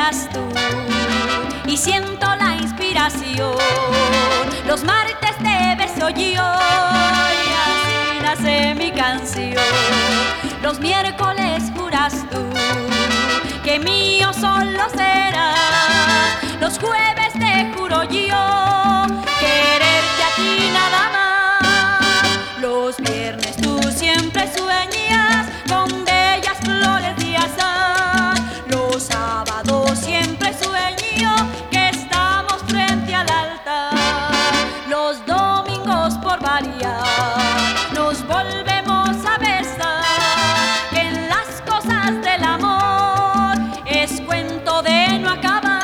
besas tú y siento la inspiración. Los martes te beso yo y así nace mi canción. Los miércoles juras tú que mío solo serás. Los jueves te juro yo quererte a ti nada más. Los viernes tú siempre sueñas con bellas flores de azahar. Los sábados siempre sueño que estamos frente al altar. Los domingos por variar nos volvemos a besar. Que en las cosas del amor es cuento de no acabar.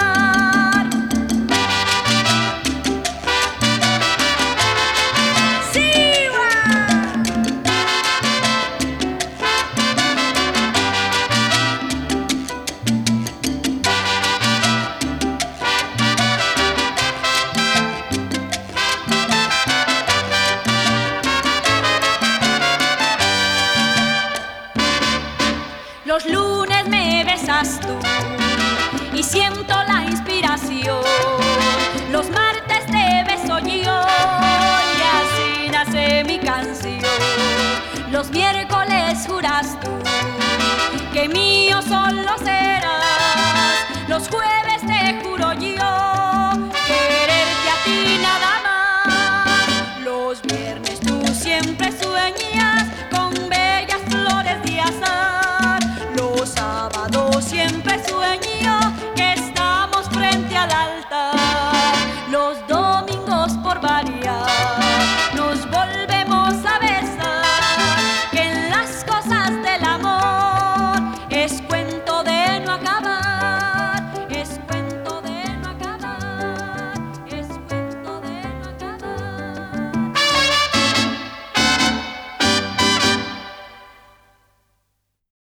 Los lunes me besas tú y siento la inspiración. Los martes te beso yo y así nace mi canción. Los miércoles juras tú que mío solo serás. Los jueves